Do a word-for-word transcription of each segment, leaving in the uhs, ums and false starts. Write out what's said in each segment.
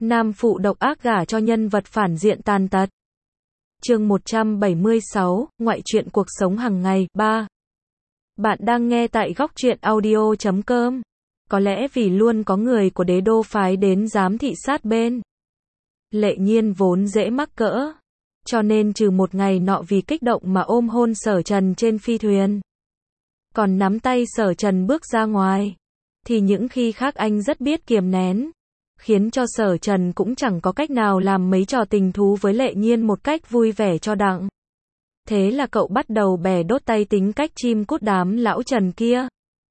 Nam phụ độc ác gả cho nhân vật phản diện tàn tật. Chương một trăm bảy mươi sáu, ngoại truyện cuộc sống hàng ngày, ba. Bạn đang nghe tại góc truyện audio chấm com. Có lẽ vì luôn có người của đế đô phái đến giám thị sát bên. Lệ Nhiên vốn dễ mắc cỡ. Cho nên trừ một ngày nọ vì kích động mà ôm hôn Sở Trần trên phi thuyền. Còn nắm tay Sở Trần bước ra ngoài. Thì những khi khác anh rất biết kiềm nén. Khiến cho Sở Trần cũng chẳng có cách nào làm mấy trò tình thú với Lệ Nhiên một cách vui vẻ cho đặng. Thế là cậu bắt đầu bè đốt tay tính cách chim cút đám lão Trần kia.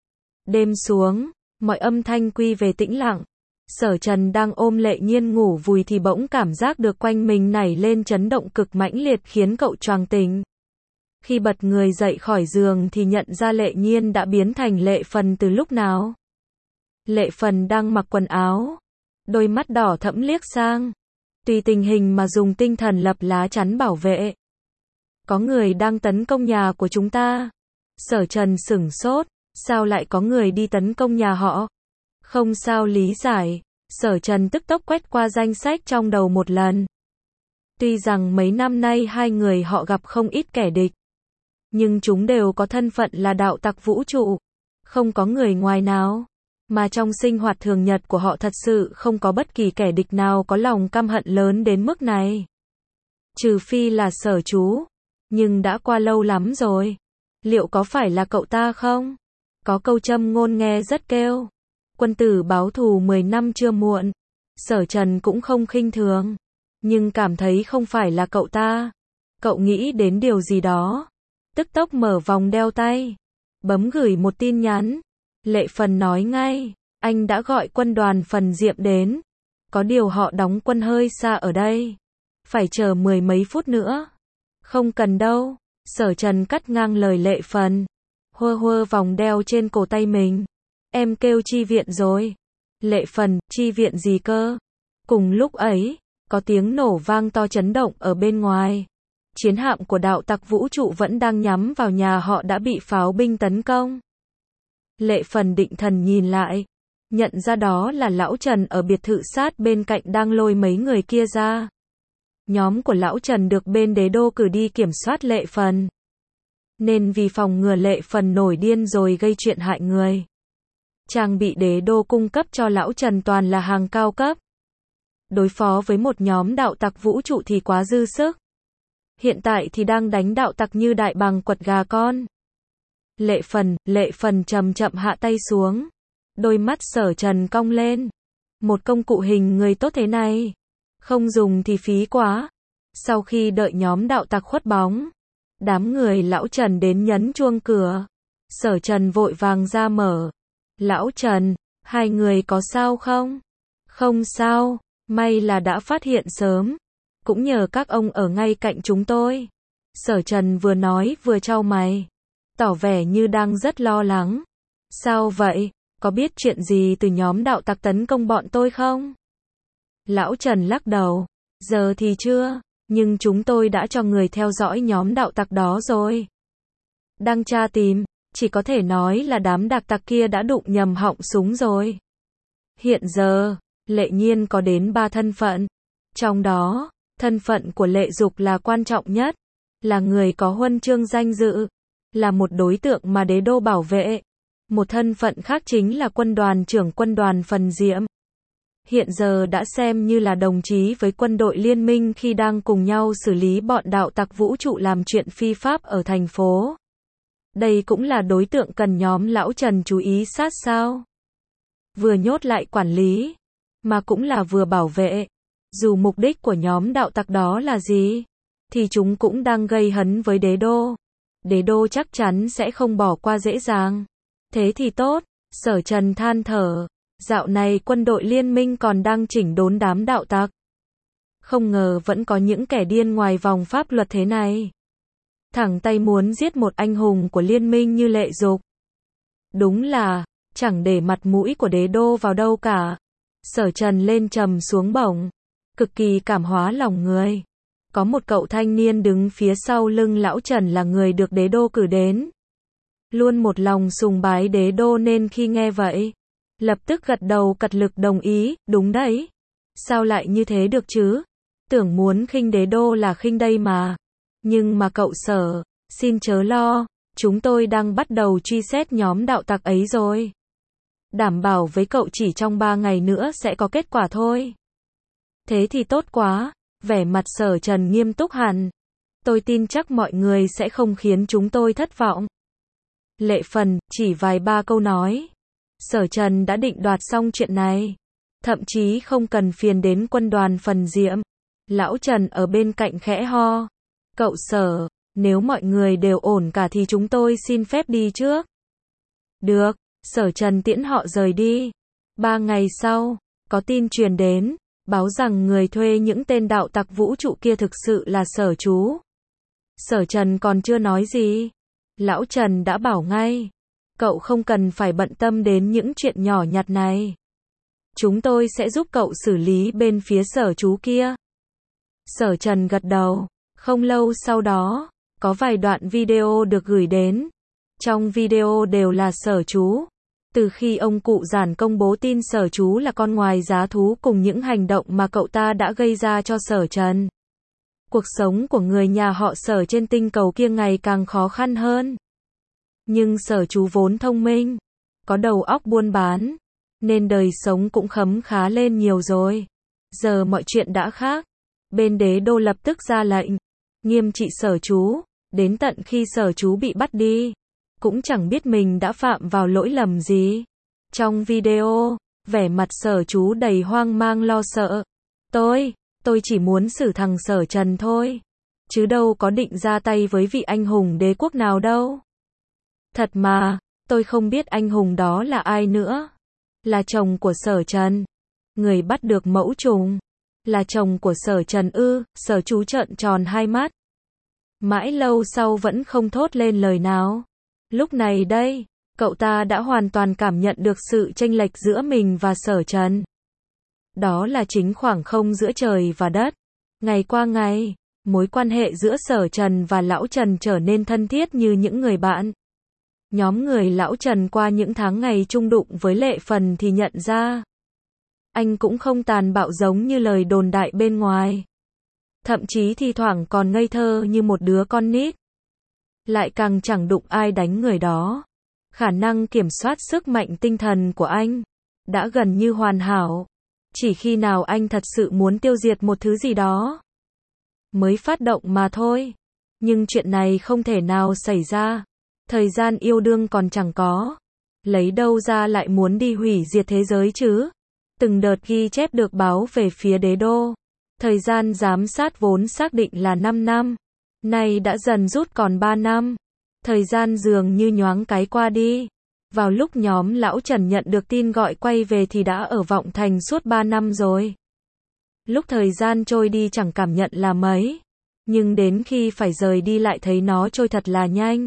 Đêm xuống, mọi âm thanh quy về tĩnh lặng. Sở Trần đang ôm Lệ Nhiên ngủ vùi thì bỗng cảm giác được quanh mình nảy lên chấn động cực mãnh liệt khiến cậu choàng tỉnh. Khi bật người dậy khỏi giường thì nhận ra Lệ Nhiên đã biến thành Lệ Phần từ lúc nào. Lệ Phần đang mặc quần áo. Đôi mắt đỏ thẫm liếc sang. Tùy tình hình mà dùng tinh thần lập lá chắn bảo vệ. Có người đang tấn công nhà của chúng ta. Sở Trần sửng sốt. Sao lại có người đi tấn công nhà họ? Không sao lý giải. Sở Trần tức tốc quét qua danh sách trong đầu một lần. Tuy rằng mấy năm nay hai người họ gặp không ít kẻ địch. Nhưng chúng đều có thân phận là đạo tặc vũ trụ. Không có người ngoài nào. Mà trong sinh hoạt thường nhật của họ thật sự không có bất kỳ kẻ địch nào có lòng căm hận lớn đến mức này. Trừ phi là Sở chú. Nhưng đã qua lâu lắm rồi. Liệu có phải là cậu ta không? Có câu châm ngôn nghe rất kêu. Quân tử báo thù mười năm chưa muộn. Sở Trần cũng không khinh thường. Nhưng cảm thấy không phải là cậu ta. Cậu nghĩ đến điều gì đó. Tức tốc mở vòng đeo tay. Bấm gửi một tin nhắn. Lệ Phần nói ngay. Anh đã gọi quân đoàn Phần Diệm đến. Có điều họ đóng quân hơi xa ở đây. Phải chờ mười mấy phút nữa. Không cần đâu. Sở Trần cắt ngang lời Lệ Phần. Hơ hơ vòng đeo trên cổ tay mình. Em kêu chi viện rồi. Lệ Phần, chi viện gì cơ? Cùng lúc ấy, có tiếng nổ vang to chấn động ở bên ngoài. Chiến hạm của đạo tặc vũ trụ vẫn đang nhắm vào nhà họ đã bị pháo binh tấn công. Lệ Phần định thần nhìn lại. Nhận ra đó là lão Trần ở biệt thự sát bên cạnh đang lôi mấy người kia ra. Nhóm của lão Trần được bên đế đô cử đi kiểm soát Lệ Phần. Nên vì phòng ngừa Lệ Phần nổi điên rồi gây chuyện hại người. Trang bị đế đô cung cấp cho lão Trần toàn là hàng cao cấp. Đối phó với một nhóm đạo tặc vũ trụ thì quá dư sức. Hiện tại thì đang đánh đạo tặc như đại bàng quật gà con. Lệ Phần, Lệ Phần chậm chậm hạ tay xuống. Đôi mắt Sở Trần cong lên. Một công cụ hình người tốt thế này. Không dùng thì phí quá. Sau khi đợi nhóm đạo tặc khuất bóng. Đám người lão Trần đến nhấn chuông cửa. Sở Trần vội vàng ra mở. Lão Trần, hai người có sao không? Không sao, may là đã phát hiện sớm. Cũng nhờ các ông ở ngay cạnh chúng tôi. Sở Trần vừa nói vừa chau mày. Tỏ vẻ như đang rất lo lắng. Sao vậy? Có biết chuyện gì từ nhóm đạo tặc tấn công bọn tôi không? Lão Trần lắc đầu. Giờ thì chưa, nhưng chúng tôi đã cho người theo dõi nhóm đạo tặc đó rồi. Đang tra tìm. Chỉ có thể nói là đám đạo tặc kia đã đụng nhầm họng súng rồi. Hiện giờ, Lệ Nhiên có đến ba thân phận. Trong đó, thân phận của Lệ Dục là quan trọng nhất. Là người có huân chương danh dự. Là một đối tượng mà đế đô bảo vệ. Một thân phận khác chính là quân đoàn trưởng quân đoàn Phần Diệm. Hiện giờ đã xem như là đồng chí với quân đội liên minh khi đang cùng nhau xử lý bọn đạo tặc vũ trụ làm chuyện phi pháp ở thành phố. Đây cũng là đối tượng cần nhóm lão Trần chú ý sát sao. Vừa nhốt lại quản lý, mà cũng là vừa bảo vệ. Dù mục đích của nhóm đạo tặc đó là gì, thì chúng cũng đang gây hấn với đế đô. Đế đô chắc chắn sẽ không bỏ qua dễ dàng. Thế thì tốt, Sở Trần than thở. Dạo này quân đội liên minh còn đang chỉnh đốn đám đạo tặc. Không ngờ vẫn có những kẻ điên ngoài vòng pháp luật thế này. Thẳng tay muốn giết một anh hùng của liên minh như Lệ Dục. Đúng là, chẳng để mặt mũi của đế đô vào đâu cả. Sở Trần lên trầm xuống bổng. Cực kỳ cảm hóa lòng người. Có một cậu thanh niên đứng phía sau lưng lão Trần là người được đế đô cử đến. Luôn một lòng sùng bái đế đô nên khi nghe vậy, lập tức gật đầu cật lực đồng ý, đúng đấy. Sao lại như thế được chứ? Tưởng muốn khinh đế đô là khinh đây mà. Nhưng mà cậu Sở, xin chớ lo, chúng tôi đang bắt đầu truy xét nhóm đạo tặc ấy rồi. Đảm bảo với cậu chỉ trong ba ngày nữa sẽ có kết quả thôi. Thế thì tốt quá, vẻ mặt Sở Trần nghiêm túc hẳn. Tôi tin chắc mọi người sẽ không khiến chúng tôi thất vọng. Lệ Phần, chỉ vài ba câu nói. Sở Trần đã định đoạt xong chuyện này. Thậm chí không cần phiền đến quân đoàn Phần Diệm. Lão Trần ở bên cạnh khẽ ho. Cậu Sở, nếu mọi người đều ổn cả thì chúng tôi xin phép đi trước. Được, Sở Trần tiễn họ rời đi. Ba ngày sau, có tin truyền đến, báo rằng người thuê những tên đạo tặc vũ trụ kia thực sự là Sở Chú. Sở Trần còn chưa nói gì. Lão Trần đã bảo ngay. Cậu không cần phải bận tâm đến những chuyện nhỏ nhặt này. Chúng tôi sẽ giúp cậu xử lý bên phía Sở Chú kia. Sở Trần gật đầu. Không lâu sau đó, có vài đoạn video được gửi đến. Trong video đều là Sở Chú. Từ khi ông cụ Giản công bố tin Sở Chú là con ngoài giá thú cùng những hành động mà cậu ta đã gây ra cho Sở Trần. Cuộc sống của người nhà họ Sở trên tinh cầu kia ngày càng khó khăn hơn. Nhưng Sở Chú vốn thông minh, có đầu óc buôn bán, nên đời sống cũng khấm khá lên nhiều rồi. Giờ mọi chuyện đã khác. Bên đế đô lập tức ra lệnh, nghiêm trị Sở Chú, đến tận khi Sở Chú bị bắt đi, cũng chẳng biết mình đã phạm vào lỗi lầm gì. Trong video, vẻ mặt Sở Chú đầy hoang mang lo sợ. Tôi, tôi chỉ muốn xử thằng Sở Trần thôi, chứ đâu có định ra tay với vị anh hùng đế quốc nào đâu. Thật mà, tôi không biết anh hùng đó là ai nữa. Là chồng của Sở Trần. Người bắt được mẫu trùng. Là chồng của Sở Trần ư? Sở Chú trợn tròn hai mắt. Mãi lâu sau vẫn không thốt lên lời nào. Lúc này đây, cậu ta đã hoàn toàn cảm nhận được sự chênh lệch giữa mình và Sở Trần. Đó là chính khoảng không giữa trời và đất. Ngày qua ngày, mối quan hệ giữa Sở Trần và Lão Trần trở nên thân thiết như những người bạn. Nhóm người Lão Trần qua những tháng ngày chung đụng với Lệ Phần thì nhận ra, anh cũng không tàn bạo giống như lời đồn đại bên ngoài. Thậm chí thi thoảng còn ngây thơ như một đứa con nít. Lại càng chẳng đụng ai đánh người đó. Khả năng kiểm soát sức mạnh tinh thần của anh đã gần như hoàn hảo. Chỉ khi nào anh thật sự muốn tiêu diệt một thứ gì đó mới phát động mà thôi. Nhưng chuyện này không thể nào xảy ra. Thời gian yêu đương còn chẳng có. Lấy đâu ra lại muốn đi hủy diệt thế giới chứ? Từng đợt ghi chép được báo về phía đế đô. Thời gian giám sát vốn xác định là năm năm. Nay đã dần rút còn ba năm. Thời gian dường như nhoáng cái qua đi. Vào lúc nhóm Lão Trần nhận được tin gọi quay về thì đã ở Vọng Thành suốt ba năm rồi. Lúc thời gian trôi đi chẳng cảm nhận là mấy. Nhưng đến khi phải rời đi lại thấy nó trôi thật là nhanh.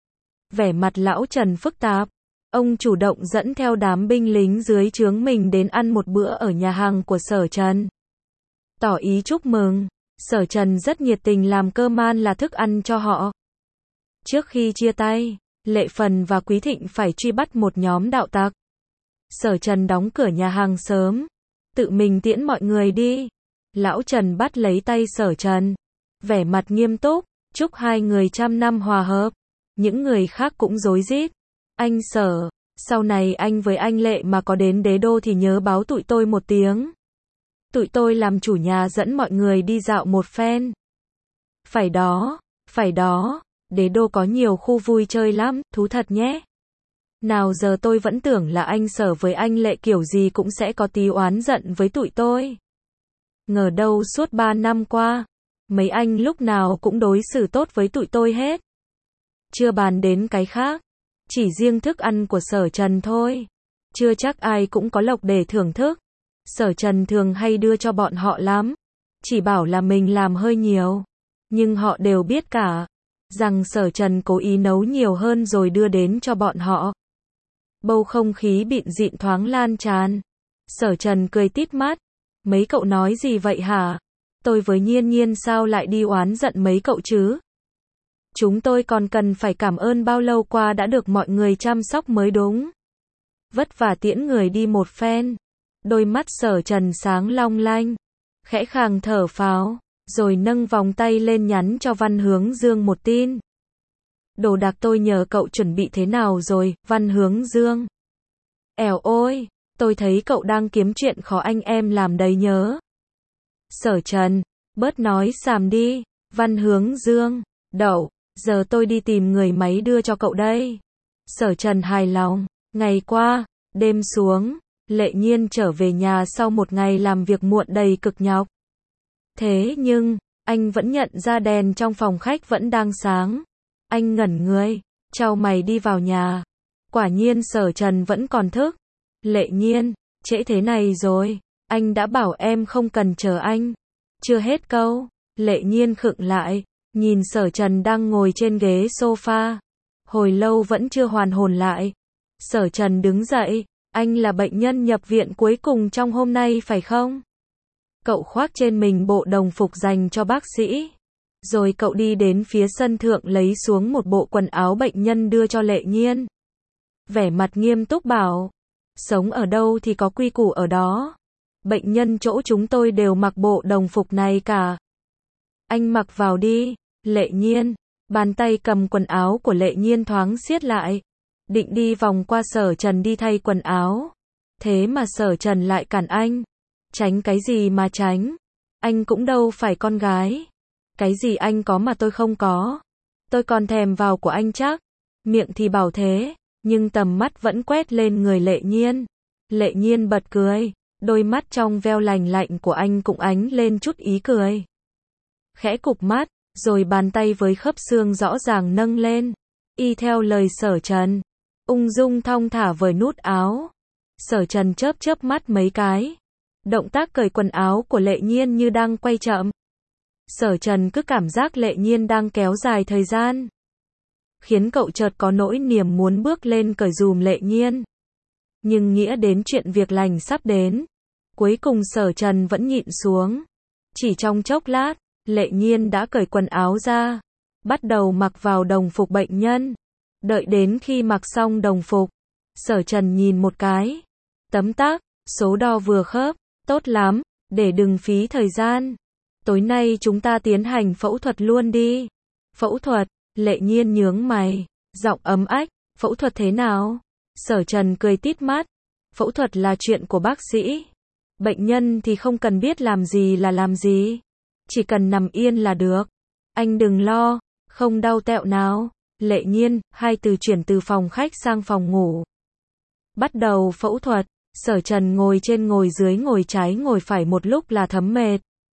Vẻ mặt Lão Trần phức tạp. Ông chủ động dẫn theo đám binh lính dưới trướng mình đến ăn một bữa ở nhà hàng của Sở Trần. Tỏ ý chúc mừng. Sở Trần rất nhiệt tình làm cơm ăn là thức ăn cho họ. Trước khi chia tay, Lệ Phần và Quý Thịnh phải truy bắt một nhóm đạo tặc. Sở Trần đóng cửa nhà hàng sớm, tự mình tiễn mọi người đi. Lão Trần bắt lấy tay Sở Trần, vẻ mặt nghiêm túc, chúc hai người trăm năm hòa hợp. Những người khác cũng rối rít. Anh Sở, sau này anh với anh Lệ mà có đến đế đô thì nhớ báo tụi tôi một tiếng. Tụi tôi làm chủ nhà dẫn mọi người đi dạo một phen. Phải đó, phải đó, đế đô có nhiều khu vui chơi lắm, thú thật nhé. Nào giờ tôi vẫn tưởng là anh Sở với anh Lệ kiểu gì cũng sẽ có tí oán giận với tụi tôi. Ngờ đâu suốt ba năm qua, mấy anh lúc nào cũng đối xử tốt với tụi tôi hết. Chưa bàn đến cái khác, chỉ riêng thức ăn của Sở Trần thôi. Chưa chắc ai cũng có lộc để thưởng thức. Sở Trần thường hay đưa cho bọn họ lắm. Chỉ bảo là mình làm hơi nhiều. Nhưng họ đều biết cả, rằng Sở Trần cố ý nấu nhiều hơn rồi đưa đến cho bọn họ. Bầu không khí bịn dịn thoáng lan tràn. Sở Trần cười tít mắt. Mấy cậu nói gì vậy hả? Tôi với Nhiên Nhiên sao lại đi oán giận mấy cậu chứ? Chúng tôi còn cần phải cảm ơn bao lâu qua đã được mọi người chăm sóc mới đúng. Vất vả tiễn người đi một phen. Đôi mắt Sở Trần sáng long lanh, khẽ khàng thở phào, rồi nâng vòng tay lên nhắn cho Văn Hướng Dương một tin. Đồ đạc tôi nhờ cậu chuẩn bị thế nào rồi, Văn Hướng Dương? Ẻo ôi, tôi thấy cậu đang kiếm chuyện khó anh em làm đấy nhớ. Sở Trần, bớt nói xàm đi. Văn Hướng Dương, đậu, giờ tôi đi tìm người máy đưa cho cậu đây. Sở Trần hài lòng. Ngày qua, đêm xuống, Lệ Nhiên trở về nhà sau một ngày làm việc muộn đầy cực nhọc. Thế nhưng, anh vẫn nhận ra đèn trong phòng khách vẫn đang sáng. Anh ngẩn người, chau mày đi vào nhà. Quả nhiên Sở Trần vẫn còn thức. Lệ Nhiên, trễ thế này rồi, anh đã bảo em không cần chờ anh. Chưa hết câu, Lệ Nhiên khựng lại, nhìn Sở Trần đang ngồi trên ghế sofa. Hồi lâu vẫn chưa hoàn hồn lại. Sở Trần đứng dậy, anh là bệnh nhân nhập viện cuối cùng trong hôm nay phải không? Cậu khoác trên mình bộ đồng phục dành cho bác sĩ. Rồi cậu đi đến phía sân thượng lấy xuống một bộ quần áo bệnh nhân đưa cho Lệ Nhiên. Vẻ mặt nghiêm túc bảo, sống ở đâu thì có quy củ ở đó. Bệnh nhân chỗ chúng tôi đều mặc bộ đồng phục này cả. Anh mặc vào đi. Lệ Nhiên, bàn tay cầm quần áo của Lệ Nhiên thoáng siết lại. Định đi vòng qua Sở Trần đi thay quần áo. Thế mà Sở Trần lại cản anh. Tránh cái gì mà tránh? Anh cũng đâu phải con gái. Cái gì anh có mà tôi không có? Tôi còn thèm vào của anh chắc. Miệng thì bảo thế, nhưng tầm mắt vẫn quét lên người Lệ Nhiên. Lệ Nhiên bật cười, đôi mắt trong veo lành lạnh của anh cũng ánh lên chút ý cười. Khẽ cụp mắt, rồi bàn tay với khớp xương rõ ràng nâng lên. Y theo lời Sở Trần, ung dung thong thả với nút áo. Sở Trần chớp chớp mắt mấy cái. Động tác cởi quần áo của Lệ Nhiên như đang quay chậm. Sở Trần cứ cảm giác Lệ Nhiên đang kéo dài thời gian. Khiến cậu chợt có nỗi niềm muốn bước lên cởi dùm Lệ Nhiên. Nhưng nghĩa đến chuyện việc lành sắp đến. Cuối cùng Sở Trần vẫn nhịn xuống. Chỉ trong chốc lát, Lệ Nhiên đã cởi quần áo ra. Bắt đầu mặc vào đồng phục bệnh nhân. Đợi đến khi mặc xong đồng phục, Sở Trần nhìn một cái. Tấm tắc, số đo vừa khớp, tốt lắm, để đừng phí thời gian. Tối nay chúng ta tiến hành phẫu thuật luôn đi. Phẫu thuật, Lệ Nhiên nhướng mày, giọng ấm ách, phẫu thuật thế nào? Sở Trần cười tít mắt, phẫu thuật là chuyện của bác sĩ. Bệnh nhân thì không cần biết làm gì là làm gì. Chỉ cần nằm yên là được. Anh đừng lo, không đau tẹo nào. Lệ Nhiên, hai từ chuyển từ phòng khách sang phòng ngủ. Bắt đầu phẫu thuật, Sở Trần ngồi trên ngồi dưới ngồi trái ngồi phải một lúc là thấm mệt.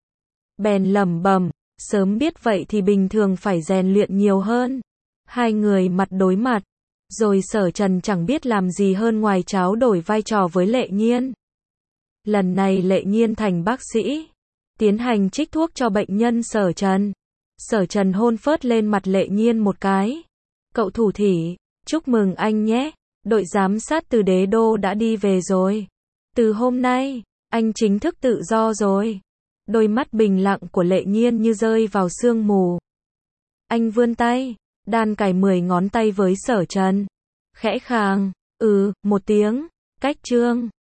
Bèn lẩm bẩm, sớm biết vậy thì bình thường phải rèn luyện nhiều hơn. Hai người mặt đối mặt, rồi Sở Trần chẳng biết làm gì hơn ngoài tráo đổi vai trò với Lệ Nhiên. Lần này Lệ Nhiên thành bác sĩ, tiến hành trích thuốc cho bệnh nhân Sở Trần. Sở Trần hôn phớt lên mặt Lệ Nhiên một cái. Cậu thủ thỉ, chúc mừng anh nhé, đội giám sát từ Đế Đô đã đi về rồi. Từ hôm nay, anh chính thức tự do rồi. Đôi mắt bình lặng của Lệ Nhiên như rơi vào sương mù. Anh vươn tay, đan cài mười ngón tay với Sở Trần. Khẽ khàng, ừ, một tiếng, cách trương.